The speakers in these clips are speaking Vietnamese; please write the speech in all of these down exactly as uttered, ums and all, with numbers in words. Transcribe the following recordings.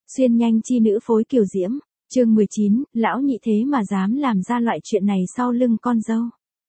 Xuyên nhanh chi nữ phối kiều diễm, chương mười chín, lão nhị thế mà dám làm ra loại chuyện này sau lưng con dâu.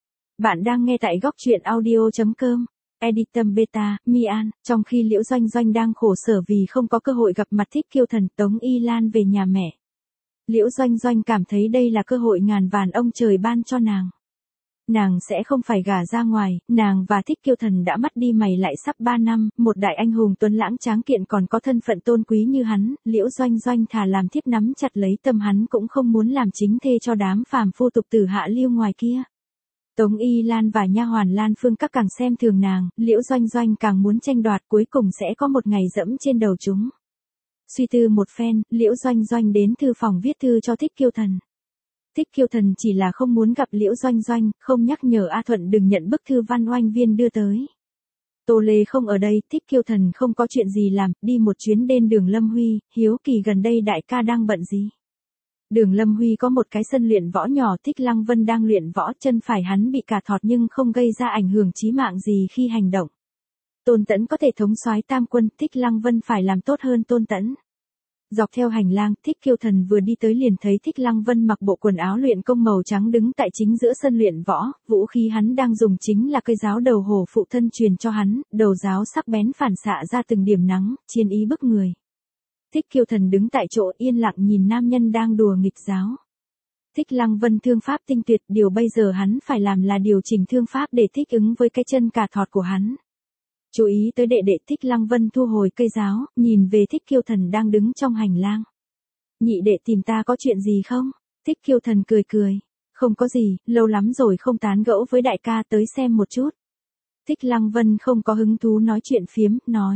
Bạn đang nghe tại góc truyện audio.com, Editum Beta, Mian, trong khi Liễu Doanh Doanh đang khổ sở vì không có cơ hội gặp mặt Thích Kiêu Thần, Tống Y Lan về nhà mẹ. Liễu Doanh Doanh cảm thấy đây là cơ hội ngàn vàn ông trời ban cho nàng. Nàng sẽ không phải gả ra ngoài, nàng và Thích Kiêu Thần đã mắt đi mày lại sắp ba năm, một đại anh hùng tuấn lãng tráng kiện còn có thân phận tôn quý như hắn, Liễu Doanh Doanh thà làm thiếp nắm chặt lấy tâm hắn cũng không muốn làm chính thê cho đám phàm phu tục tử hạ lưu ngoài kia. Tống Y Lan và nha hoàn Lan Phương các càng xem thường nàng, Liễu Doanh Doanh càng muốn tranh đoạt, cuối cùng sẽ có một ngày dẫm trên đầu chúng. Suy tư một phen, Liễu Doanh Doanh đến thư phòng viết thư cho Thích Kiêu Thần. Thích Kiêu Thần chỉ là không muốn gặp Liễu Doanh Doanh, không nhắc nhở A Thuận đừng nhận bức thư Văn Oanh Viên đưa tới. Tô Lê không ở đây, Thích Kiêu Thần không có chuyện gì làm, đi một chuyến đến đường Lâm Huy, hiếu kỳ gần đây đại ca đang bận gì. Đường Lâm Huy có một cái sân luyện võ nhỏ, Thích Lăng Vân đang luyện võ, chân phải hắn bị cà thọt nhưng không gây ra ảnh hưởng chí mạng gì khi hành động. Tôn Tẫn có thể thống soái tam quân, Thích Lăng Vân phải làm tốt hơn Tôn Tẫn. Dọc theo hành lang, Thích Kiêu Thần vừa đi tới liền thấy Thích Lăng Vân mặc bộ quần áo luyện công màu trắng đứng tại chính giữa sân luyện võ, vũ khí hắn đang dùng chính là cây giáo đầu hổ phụ thân truyền cho hắn, đầu giáo sắc bén phản xạ ra từng điểm nắng, chiến ý bức người. Thích Kiêu Thần đứng tại chỗ yên lặng nhìn nam nhân đang đùa nghịch giáo. Thích Lăng Vân thương pháp tinh tuyệt, điều bây giờ hắn phải làm là điều chỉnh thương pháp để thích ứng với cái chân cà thọt của hắn. Chú ý tới đệ đệ, Thích Lăng Vân thu hồi cây giáo, nhìn về Thích Kiêu Thần đang đứng trong hành lang. Nhị đệ tìm ta có chuyện gì không? Thích Kiêu Thần cười cười. Không có gì, lâu lắm rồi không tán gẫu với đại ca, tới xem một chút. Thích Lăng Vân không có hứng thú nói chuyện phiếm, nói.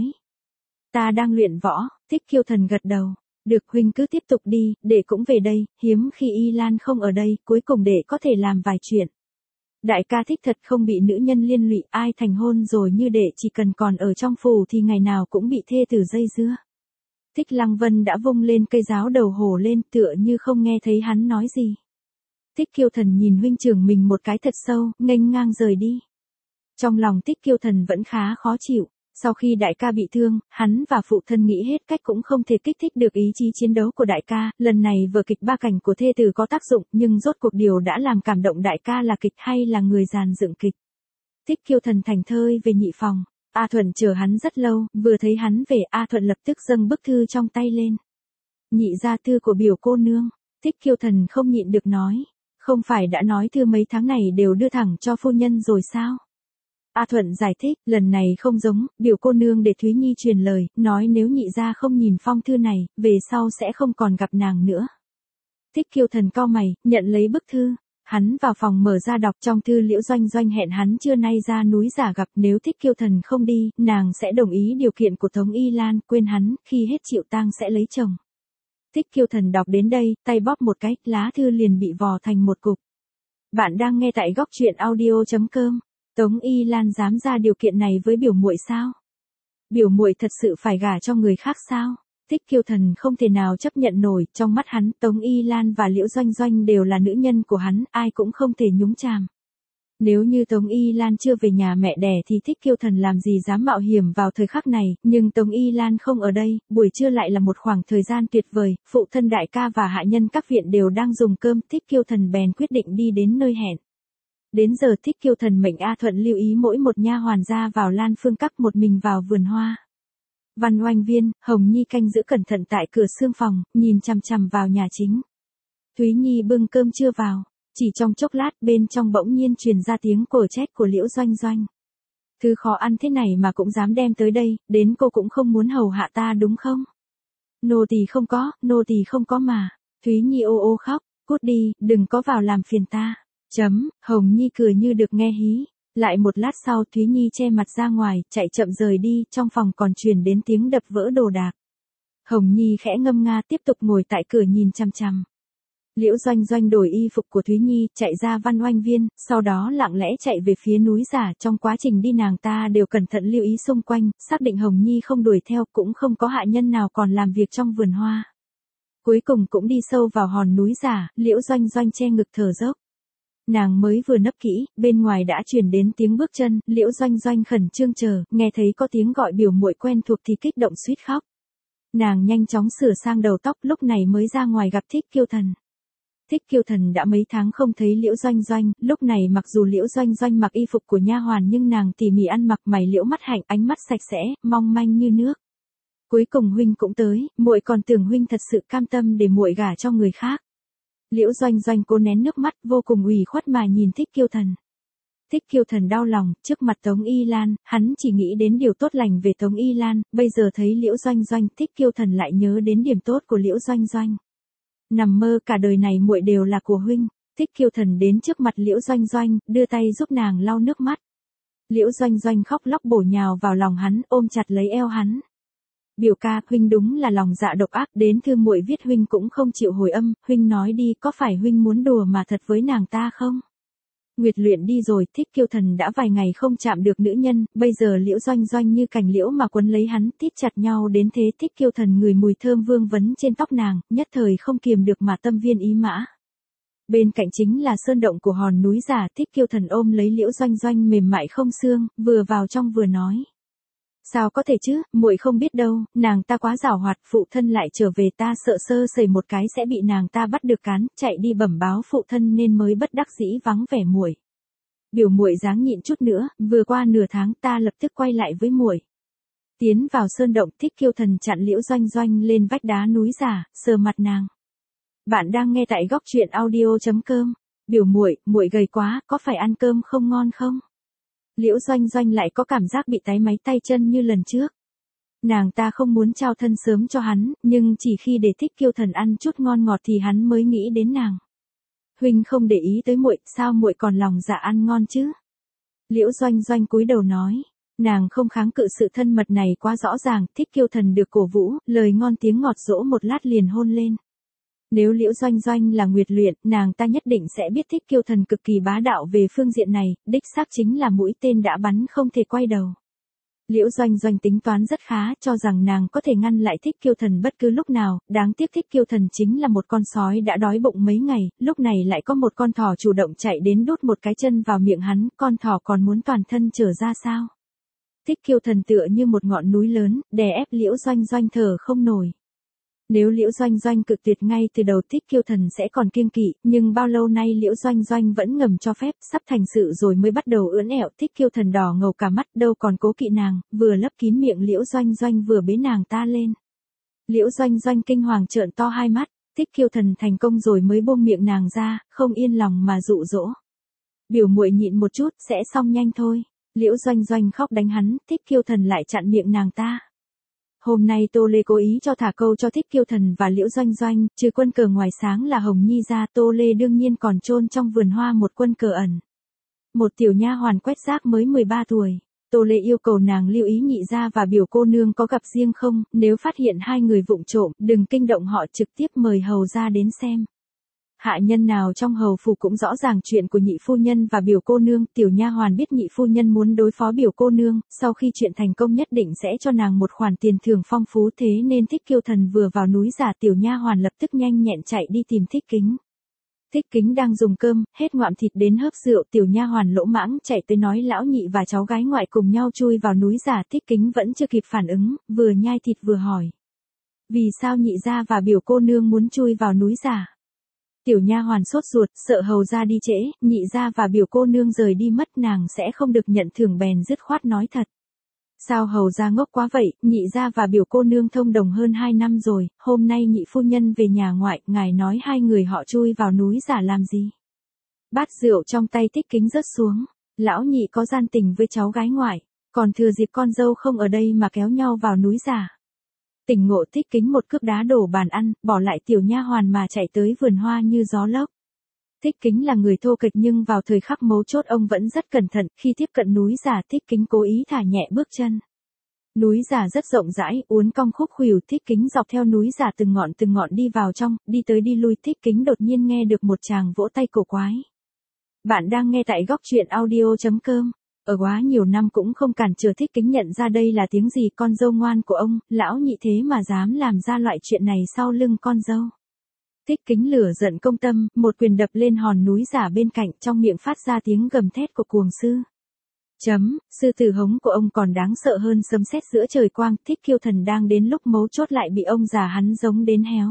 Ta đang luyện võ. Thích Kiêu Thần gật đầu. Được, huynh cứ tiếp tục đi, đệ cũng về đây, hiếm khi Y Lan không ở đây, cuối cùng đệ có thể làm vài chuyện. Đại ca thích thật không bị nữ nhân liên lụy, ai thành hôn rồi như đệ chỉ cần còn ở trong phủ thì ngày nào cũng bị thê tử dây dưa. Thích Lăng Vân đã vung lên cây giáo đầu hổ lên, tựa như không nghe thấy hắn nói gì. Thích Kiêu Thần nhìn huynh trưởng mình một cái thật sâu, nghênh ngang rời đi. Trong lòng Thích Kiêu Thần vẫn khá khó chịu. Sau khi đại ca bị thương, hắn và phụ thân nghĩ hết cách cũng không thể kích thích được ý chí chiến đấu của đại ca, lần này vở kịch ba cảnh của thê tử có tác dụng, nhưng rốt cuộc điều đã làm cảm động đại ca là kịch hay là người dàn dựng kịch. Thích Kiêu Thần thành thơi về nhị phòng, A Thuận chờ hắn rất lâu, vừa thấy hắn về A Thuận lập tức dâng bức thư trong tay lên. Nhị gia thư của biểu cô nương. Thích Kiêu Thần không nhịn được nói, không phải đã nói thư mấy tháng này đều đưa thẳng cho phu nhân rồi sao? A Thuận giải thích, lần này không giống, biểu cô nương để Thúy Nhi truyền lời, nói nếu nhị gia không nhìn phong thư này, về sau sẽ không còn gặp nàng nữa. Thích Kiêu Thần cau mày, nhận lấy bức thư. Hắn vào phòng mở ra đọc, trong thư Liễu Doanh Doanh hẹn hắn trưa nay ra núi Giả gặp, nếu Thích Kiêu Thần không đi, nàng sẽ đồng ý điều kiện của Tống Y Lan, quên hắn, khi hết chịu tang sẽ lấy chồng. Thích Kiêu Thần đọc đến đây, tay bóp một cái, lá thư liền bị vò thành một cục. Bạn đang nghe tại góc truyện audio.com. Tống Y Lan dám ra điều kiện này với biểu muội sao? Biểu muội thật sự phải gả cho người khác sao? Thích Kiêu Thần không thể nào chấp nhận nổi, trong mắt hắn, Tống Y Lan và Liễu Doanh Doanh đều là nữ nhân của hắn, ai cũng không thể nhúng chàm. Nếu như Tống Y Lan chưa về nhà mẹ đẻ thì Thích Kiêu Thần làm gì dám mạo hiểm vào thời khắc này, nhưng Tống Y Lan không ở đây, buổi trưa lại là một khoảng thời gian tuyệt vời, phụ thân đại ca và hạ nhân các viện đều đang dùng cơm, Thích Kiêu Thần bèn quyết định đi đến nơi hẹn. Đến giờ Thích Kiêu Thần mệnh A Thuận lưu ý mỗi một nha hoàn ra vào Lan Phương các, một mình vào vườn hoa. Văn Oanh Viên, Hồng Nhi canh giữ cẩn thận tại cửa xương phòng, nhìn chằm chằm vào nhà chính. Thúy Nhi bưng cơm trưa vào, chỉ trong chốc lát bên trong bỗng nhiên truyền ra tiếng cổ trách của Liễu Doanh Doanh. Thứ khó ăn thế này mà cũng dám đem tới đây, đến cô cũng không muốn hầu hạ ta đúng không? Nô tỳ không có, nô tỳ không có mà. Thúy Nhi ô ô khóc, cút đi, đừng có vào làm phiền ta. Chấm, Hồng Nhi cười như được nghe hí. Lại một lát sau Thúy Nhi che mặt ra ngoài, chạy chậm rời đi, trong phòng còn truyền đến tiếng đập vỡ đồ đạc. Hồng Nhi khẽ ngâm nga tiếp tục ngồi tại cửa nhìn chằm chằm. Liễu Doanh Doanh đổi y phục của Thúy Nhi, chạy ra Văn Oanh Viên, sau đó lặng lẽ chạy về phía núi Giả, trong quá trình đi nàng ta đều cẩn thận lưu ý xung quanh, xác định Hồng Nhi không đuổi theo, cũng không có hạ nhân nào còn làm việc trong vườn hoa. Cuối cùng cũng đi sâu vào hòn núi Giả, Liễu Doanh Doanh che ngực thở dốc. Nàng mới vừa nấp kỹ, bên ngoài đã truyền đến tiếng bước chân, Liễu Doanh Doanh khẩn trương chờ, nghe thấy có tiếng gọi biểu muội quen thuộc thì kích động suýt khóc. Nàng nhanh chóng sửa sang đầu tóc, lúc này mới ra ngoài gặp Thích Kiêu Thần. Thích Kiêu Thần đã mấy tháng không thấy Liễu Doanh Doanh, lúc này mặc dù Liễu Doanh Doanh mặc y phục của nha hoàn nhưng nàng tỉ mỉ ăn mặc, mày liễu mắt hạnh, ánh mắt sạch sẽ, mong manh như nước. Cuối cùng huynh cũng tới, muội còn tưởng huynh thật sự cam tâm để muội gả cho người khác. Liễu Doanh Doanh cố nén nước mắt, vô cùng ủy khuất mà nhìn Thích Kiêu Thần. Thích Kiêu Thần đau lòng, trước mặt Tống Y Lan, hắn chỉ nghĩ đến điều tốt lành về Tống Y Lan, bây giờ thấy Liễu Doanh Doanh, Thích Kiêu Thần lại nhớ đến điểm tốt của Liễu Doanh Doanh. Nằm mơ, cả đời này muội đều là của huynh. Thích Kiêu Thần đến trước mặt Liễu Doanh Doanh, đưa tay giúp nàng lau nước mắt. Liễu Doanh Doanh khóc lóc bổ nhào vào lòng hắn, ôm chặt lấy eo hắn. Biểu ca, huynh đúng là lòng dạ độc ác, đến thư muội viết huynh cũng không chịu hồi âm, huynh nói đi, có phải huynh muốn đùa mà thật với nàng ta không? Nguyệt Luyện đi rồi, Thích Kiêu Thần đã vài ngày không chạm được nữ nhân, bây giờ Liễu Doanh Doanh như cành liễu mà quấn lấy hắn, tít chặt nhau đến thế. Thích Kiêu Thần ngửi mùi thơm vương vấn trên tóc nàng, nhất thời không kiềm được mà tâm viên ý mã. Bên cạnh chính là sơn động của hòn núi giả, Thích Kiêu Thần ôm lấy Liễu Doanh Doanh mềm mại không xương, vừa vào trong vừa nói. Sao có thể chứ, muội không biết đâu, nàng ta quá giảo hoạt, phụ thân lại trở về, ta sợ sơ sẩy một cái sẽ bị nàng ta bắt được cán, chạy đi bẩm báo phụ thân nên mới bất đắc dĩ vắng vẻ muội. Biểu muội dáng nhịn chút nữa, vừa qua nửa tháng ta lập tức quay lại với muội. Tiến vào sơn động, Thích Kiêu Thần chặn Liễu Doanh Doanh lên vách đá núi giả, sờ mặt nàng. Bạn đang nghe tại góc truyện audio chấm com. Biểu muội, muội gầy quá, có phải ăn cơm không ngon không? Liễu Doanh Doanh lại có cảm giác bị táy máy tay chân như lần trước. Nàng ta không muốn trao thân sớm cho hắn, nhưng chỉ khi để Thích Kiêu Thần ăn chút ngon ngọt thì hắn mới nghĩ đến nàng. Huynh không để ý tới muội, sao muội còn lòng dạ ăn ngon chứ? Liễu Doanh Doanh cúi đầu nói, nàng không kháng cự sự thân mật này quá rõ ràng. Thích Kiêu Thần được cổ vũ, lời ngon tiếng ngọt dỗ một lát liền hôn lên. Nếu Liễu Doanh Doanh là Nguyệt Luyện, nàng ta nhất định sẽ biết Thích Kiêu Thần cực kỳ bá đạo về phương diện này, đích xác chính là mũi tên đã bắn không thể quay đầu. Liễu Doanh Doanh tính toán rất khá, cho rằng nàng có thể ngăn lại Thích Kiêu Thần bất cứ lúc nào, đáng tiếc Thích Kiêu Thần chính là một con sói đã đói bụng mấy ngày, lúc này lại có một con thỏ chủ động chạy đến đút một cái chân vào miệng hắn, con thỏ còn muốn toàn thân trở ra sao? Thích Kiêu Thần tựa như một ngọn núi lớn, đè ép Liễu Doanh Doanh thở không nổi. Nếu Liễu Doanh Doanh cự tuyệt ngay từ đầu, Thích Kiêu Thần sẽ còn kiêng kỵ, nhưng bao lâu nay Liễu Doanh Doanh vẫn ngầm cho phép, sắp thành sự rồi mới bắt đầu ưỡn ẹo. Thích Kiêu Thần đỏ ngầu cả mắt, đâu còn cố kỵ nàng, vừa lấp kín miệng Liễu Doanh Doanh vừa bế nàng ta lên. Liễu Doanh Doanh kinh hoàng trợn to hai mắt, Thích Kiêu Thần thành công rồi mới buông miệng nàng ra, không yên lòng mà dụ dỗ. Biểu muội nhịn một chút, sẽ xong nhanh thôi. Liễu Doanh Doanh khóc đánh hắn, Thích Kiêu Thần lại chặn miệng nàng ta. Hôm nay Tô Lê cố ý cho thả câu cho Thích Kiêu Thần và Liễu Doanh Doanh, trừ quân cờ ngoài sáng là Hồng Nhi ra, Tô Lê đương nhiên còn chôn trong vườn hoa một quân cờ ẩn. Một tiểu nha hoàn quét rác mới mười ba tuổi. Tô Lê yêu cầu nàng lưu ý nhị gia và biểu cô nương có gặp riêng không, nếu phát hiện hai người vụng trộm, đừng kinh động họ, trực tiếp mời hầu ra đến xem. Hạ nhân nào trong hầu phủ cũng rõ ràng chuyện của nhị phu nhân và biểu cô nương, tiểu nha hoàn biết nhị phu nhân muốn đối phó biểu cô nương, sau khi chuyện thành công nhất định sẽ cho nàng một khoản tiền thưởng phong phú, thế nên Thích Kiêu Thần vừa vào núi giả, tiểu nha hoàn lập tức nhanh nhẹn chạy đi tìm Thích Kính. Thích Kính đang dùng cơm, hết ngoạm thịt đến hớp rượu, tiểu nha hoàn lỗ mãng chạy tới nói lão nhị và cháu gái ngoại cùng nhau chui vào núi giả. Thích Kính vẫn chưa kịp phản ứng, vừa nhai thịt vừa hỏi: vì sao nhị gia và biểu cô nương muốn chui vào núi giả? Tiểu nha hoàn sốt ruột, sợ hầu ra đi trễ, nhị gia và biểu cô nương rời đi mất, nàng sẽ không được nhận thưởng, bèn dứt khoát nói thật. Sao hầu ra ngốc quá vậy, nhị gia và biểu cô nương thông đồng hơn hai năm rồi, hôm nay nhị phu nhân về nhà ngoại, ngài nói hai người họ chui vào núi giả làm gì? Bát rượu trong tay Thích Kính rớt xuống, lão nhị có gian tình với cháu gái ngoại, còn thừa dịp con dâu không ở đây mà kéo nhau vào núi giả. Tỉnh ngộ, Thích Kính một cước đá đổ bàn ăn, bỏ lại tiểu nha hoàn mà chạy tới vườn hoa như gió lốc. Thích Kính là người thô kệch nhưng vào thời khắc mấu chốt ông vẫn rất cẩn thận, khi tiếp cận núi giả Thích Kính cố ý thả nhẹ bước chân. Núi giả rất rộng rãi, uốn cong khúc khuỷu, Thích Kính dọc theo núi giả từng ngọn từng ngọn đi vào trong, đi tới đi lui, Thích Kính đột nhiên nghe được một tràng vỗ tay cổ quái. Bạn đang nghe tại góc truyện audio chấm com. Ở quá nhiều năm cũng không cản trở Thích Kính nhận ra đây là tiếng gì, con dâu ngoan của ông, lão nhị thế mà dám làm ra loại chuyện này sau lưng con dâu. Thích Kính lửa giận công tâm, một quyền đập lên hòn núi giả bên cạnh, trong miệng phát ra tiếng gầm thét của cuồng sư. Chấm, sư tử hống của ông còn đáng sợ hơn sấm sét giữa trời quang, Thích Kiêu Thần đang đến lúc mấu chốt lại bị ông già hắn giống đến héo.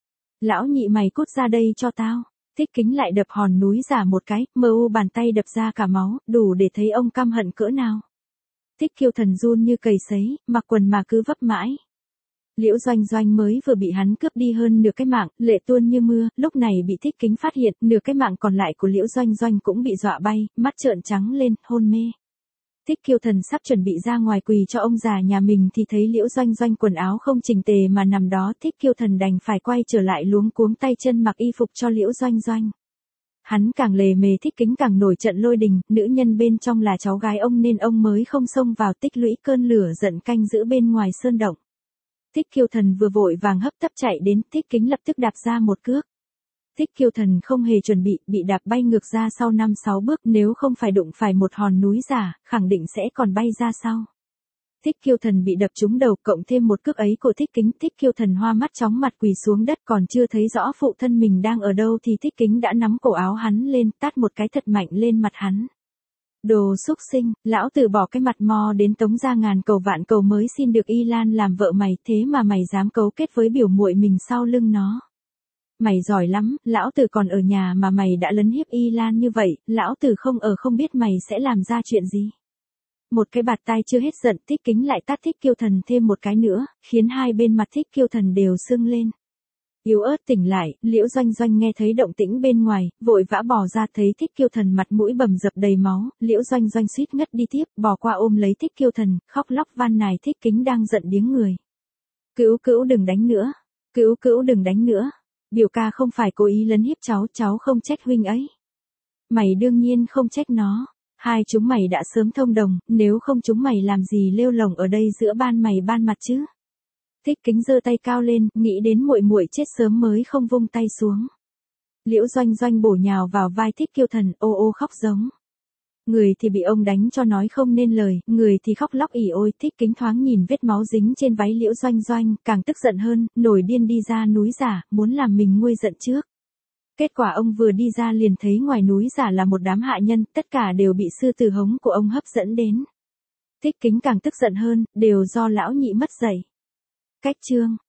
Lão nhị mày cút ra đây cho tao. Thích Kính lại đập hòn núi giả một cái, mờ u bàn tay đập ra cả máu, đủ để thấy ông căm hận cỡ nào. Thích Kiêu Thần run như cầy sấy, mặc quần mà cứ vấp mãi. Liễu Doanh Doanh mới vừa bị hắn cướp đi hơn nửa cái mạng, lệ tuôn như mưa, lúc này bị Thích Kính phát hiện, nửa cái mạng còn lại của Liễu Doanh Doanh cũng bị dọa bay, mắt trợn trắng lên, hôn mê. Thích Kiêu Thần sắp chuẩn bị ra ngoài quỳ cho ông già nhà mình thì thấy Liễu Doanh Doanh quần áo không chỉnh tề mà nằm đó, Thích Kiêu Thần đành phải quay trở lại luống cuống tay chân mặc y phục cho Liễu Doanh Doanh. Hắn càng lề mề, Thích Kính càng nổi trận lôi đình, nữ nhân bên trong là cháu gái ông nên ông mới không xông vào tích lũy cơn lửa giận canh giữ bên ngoài sơn động. Thích Kiêu Thần vừa vội vàng hấp tấp chạy đến, Thích Kính lập tức đạp ra một cước. Thích Kiêu Thần không hề chuẩn bị, bị đạp bay ngược ra sau năm sáu bước, nếu không phải đụng phải một hòn núi giả, khẳng định sẽ còn bay ra sau. Thích Kiêu Thần bị đập trúng đầu, cộng thêm một cước ấy của Thích Kính, Thích Kiêu Thần hoa mắt chóng mặt quỳ xuống đất, còn chưa thấy rõ phụ thân mình đang ở đâu thì Thích Kính đã nắm cổ áo hắn lên, tát một cái thật mạnh lên mặt hắn. Đồ xúc sinh, lão tử bỏ cái mặt mò đến Tống gia ngàn cầu vạn cầu mới xin được Y Lan làm vợ mày, thế mà mày dám cấu kết với biểu muội mình sau lưng nó. Mày giỏi lắm, lão tử còn ở nhà mà mày đã lấn hiếp Y Lan như vậy, lão tử không ở không biết mày sẽ làm ra chuyện gì. Một cái bạt tai chưa hết giận, Thích Kính lại tát Thích Kiêu Thần thêm một cái nữa, khiến hai bên mặt Thích Kiêu Thần đều sưng lên. Yếu ớt tỉnh lại, Liễu Doanh Doanh nghe thấy động tĩnh bên ngoài, vội vã bò ra thấy Thích Kiêu Thần mặt mũi bầm dập đầy máu, Liễu Doanh Doanh suýt ngất đi tiếp, bò qua ôm lấy Thích Kiêu Thần, khóc lóc van nài Thích Kính đang giận điếng người. Cữu cữu đừng đánh nữa, cữu cữu đừng đánh nữa, biểu ca không phải cố ý lấn hiếp cháu, cháu không trách huynh ấy. Mày đương nhiên không trách nó, hai chúng mày đã sớm thông đồng, nếu không chúng mày làm gì lêu lồng ở đây giữa ban mày ban mặt chứ. Thích Kính giơ tay cao lên, nghĩ đến muội muội chết sớm mới không vung tay xuống. Liễu Doanh Doanh bổ nhào vào vai Thích Kiêu Thần, ô ô khóc giống. Người thì bị ông đánh cho nói không nên lời, người thì khóc lóc ỉ ôi. Thích Kính thoáng nhìn vết máu dính trên váy Liễu Doanh Doanh, càng tức giận hơn, nổi điên đi ra núi giả, muốn làm mình nguôi giận trước. Kết quả ông vừa đi ra liền thấy ngoài núi giả là một đám hạ nhân, tất cả đều bị sư tử hống của ông hấp dẫn đến. Thích Kính càng tức giận hơn, đều do lão nhị mất dạy. Cách chương